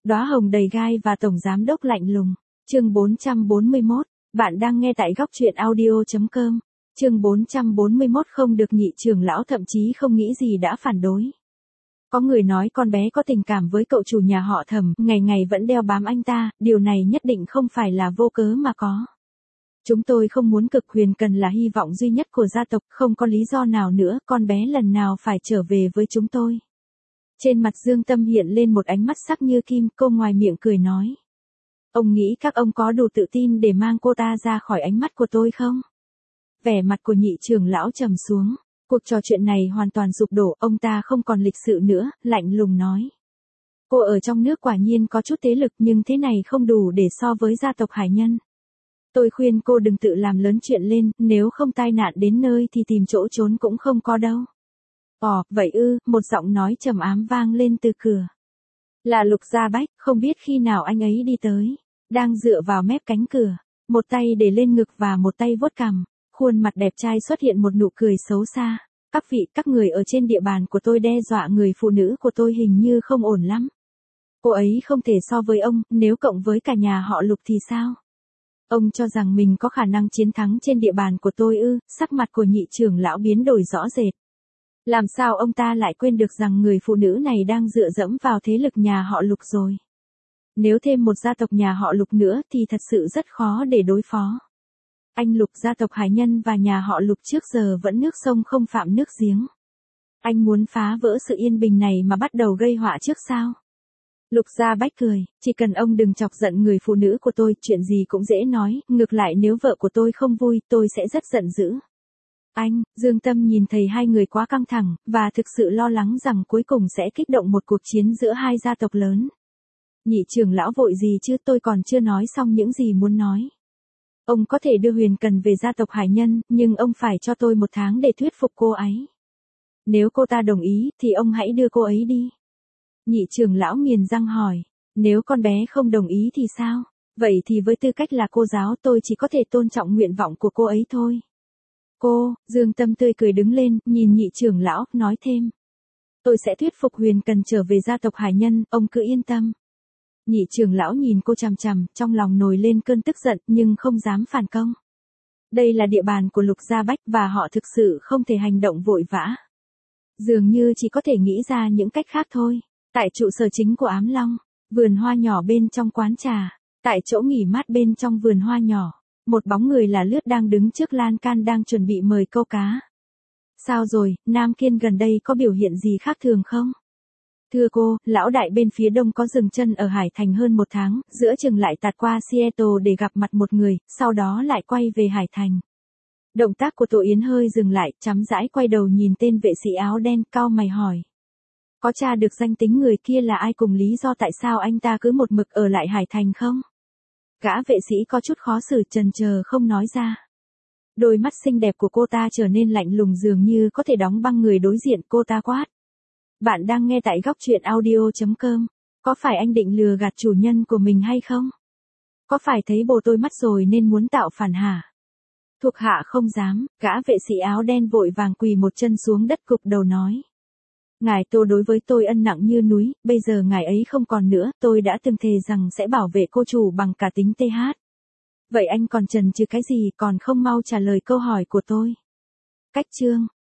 Đóa hồng đầy gai và tổng giám đốc lạnh lùng. Chương 441, bạn đang nghe tại góc truyện audio.com. Chương 441 không được nhị trưởng lão thậm chí không nghĩ gì đã phản đối. Có người nói con bé có tình cảm với cậu chủ nhà họ Thẩm, ngày ngày vẫn đeo bám anh ta, điều này nhất định không phải là vô cớ mà có. Chúng tôi không muốn Cực Huyền Cần là hy vọng duy nhất của gia tộc, không có lý do nào nữa, con bé lần nào phải trở về với chúng tôi. Trên mặt Dương Tâm hiện lên một ánh mắt sắc như kim, cô ngoài miệng cười nói. Ông nghĩ các ông có đủ tự tin để mang cô ta ra khỏi ánh mắt của tôi không? Vẻ mặt của nhị trưởng lão trầm xuống. Cuộc trò chuyện này hoàn toàn sụp đổ, ông ta không còn lịch sự nữa, lạnh lùng nói. Cô ở trong nước quả nhiên có chút thế lực nhưng thế này không đủ để so với gia tộc Hải Nhân. Tôi khuyên cô đừng tự làm lớn chuyện lên, nếu không tai nạn đến nơi thì tìm chỗ trốn cũng không có đâu. Vậy ư, một giọng nói trầm ám vang lên từ cửa. Là Lục Gia Bách, không biết khi nào anh ấy đi tới. Đang dựa vào mép cánh cửa, một tay để lên ngực và một tay vuốt cằm. Khuôn mặt đẹp trai xuất hiện một nụ cười xấu xa. Các người ở trên địa bàn của tôi đe dọa người phụ nữ của tôi hình như không ổn lắm. Cô ấy không thể so với ông, nếu cộng với cả nhà họ Lục thì sao? Ông cho rằng mình có khả năng chiến thắng trên địa bàn của tôi ư? Sắc mặt của nhị trưởng lão biến đổi rõ rệt. Làm sao ông ta lại quên được rằng người phụ nữ này đang dựa dẫm vào thế lực nhà họ Lục rồi? Nếu thêm một gia tộc nhà họ Lục nữa thì thật sự rất khó để đối phó. Anh Lục, gia tộc Hải Nhân và nhà họ Lục trước giờ vẫn nước sông không phạm nước giếng. Anh muốn phá vỡ sự yên bình này mà bắt đầu gây họa trước sao? Lục Gia Bách cười, chỉ cần ông đừng chọc giận người phụ nữ của tôi, chuyện gì cũng dễ nói, ngược lại nếu vợ của tôi không vui, tôi sẽ rất giận dữ. Anh, Dương Tâm nhìn thấy hai người quá căng thẳng, và thực sự lo lắng rằng cuối cùng sẽ kích động một cuộc chiến giữa hai gia tộc lớn. Nhị trưởng lão vội gì chứ, tôi còn chưa nói xong những gì muốn nói. Ông có thể đưa Huyền Cần về gia tộc Hải Nhân, nhưng ông phải cho tôi 1 tháng để thuyết phục cô ấy. Nếu cô ta đồng ý, thì ông hãy đưa cô ấy đi. Nhị trưởng lão nghiền răng hỏi, nếu con bé không đồng ý thì sao? Vậy thì với tư cách là cô giáo tôi chỉ có thể tôn trọng nguyện vọng của cô ấy thôi. Cô, Dương Tâm tươi cười đứng lên, nhìn nhị trưởng lão, nói thêm. Tôi sẽ thuyết phục Huyền Cần trở về gia tộc Hải Nhân, ông cứ yên tâm. Nhị trưởng lão nhìn cô chằm chằm, trong lòng nổi lên cơn tức giận nhưng không dám phản công. Đây là địa bàn của Lục Gia Bách và họ thực sự không thể hành động vội vã. Dường như chỉ có thể nghĩ ra những cách khác thôi. Tại trụ sở chính của Ám Long, vườn hoa nhỏ bên trong quán trà, tại chỗ nghỉ mát bên trong vườn hoa nhỏ, một bóng người là lướt đang đứng trước lan can đang chuẩn bị mời câu cá. Sao rồi, Nam Kiên gần đây có biểu hiện gì khác thường không? Thưa cô, lão đại bên phía đông có dừng chân ở Hải Thành hơn 1 tháng, giữa chừng lại tạt qua Seattle để gặp mặt một người, sau đó lại quay về Hải Thành. Động tác của Tô Yến hơi dừng lại, chắm rãi quay đầu nhìn tên vệ sĩ áo đen, cau mày hỏi. Có tra được danh tính người kia là ai cùng lý do tại sao anh ta cứ một mực ở lại Hải Thành không? Gã vệ sĩ có chút khó xử, chần chờ không nói ra. Đôi mắt xinh đẹp của cô ta trở nên lạnh lùng dường như có thể đóng băng người đối diện, cô ta quát. Bạn đang nghe tại góc truyện audio.com. Có phải anh định lừa gạt chủ nhân của mình hay không? Có phải thấy bồ tôi mắt rồi nên muốn tạo phản hả? Thuộc hạ không dám, gã vệ sĩ áo đen vội vàng quỳ một chân xuống đất cụp đầu nói. Ngài Tô đối với tôi ân nặng như núi, bây giờ ngài ấy không còn nữa, tôi đã từng thề rằng sẽ bảo vệ cô chủ bằng cả tính TH. Vậy anh còn chần chừ cái gì, còn không mau trả lời câu hỏi của tôi? Cách chương.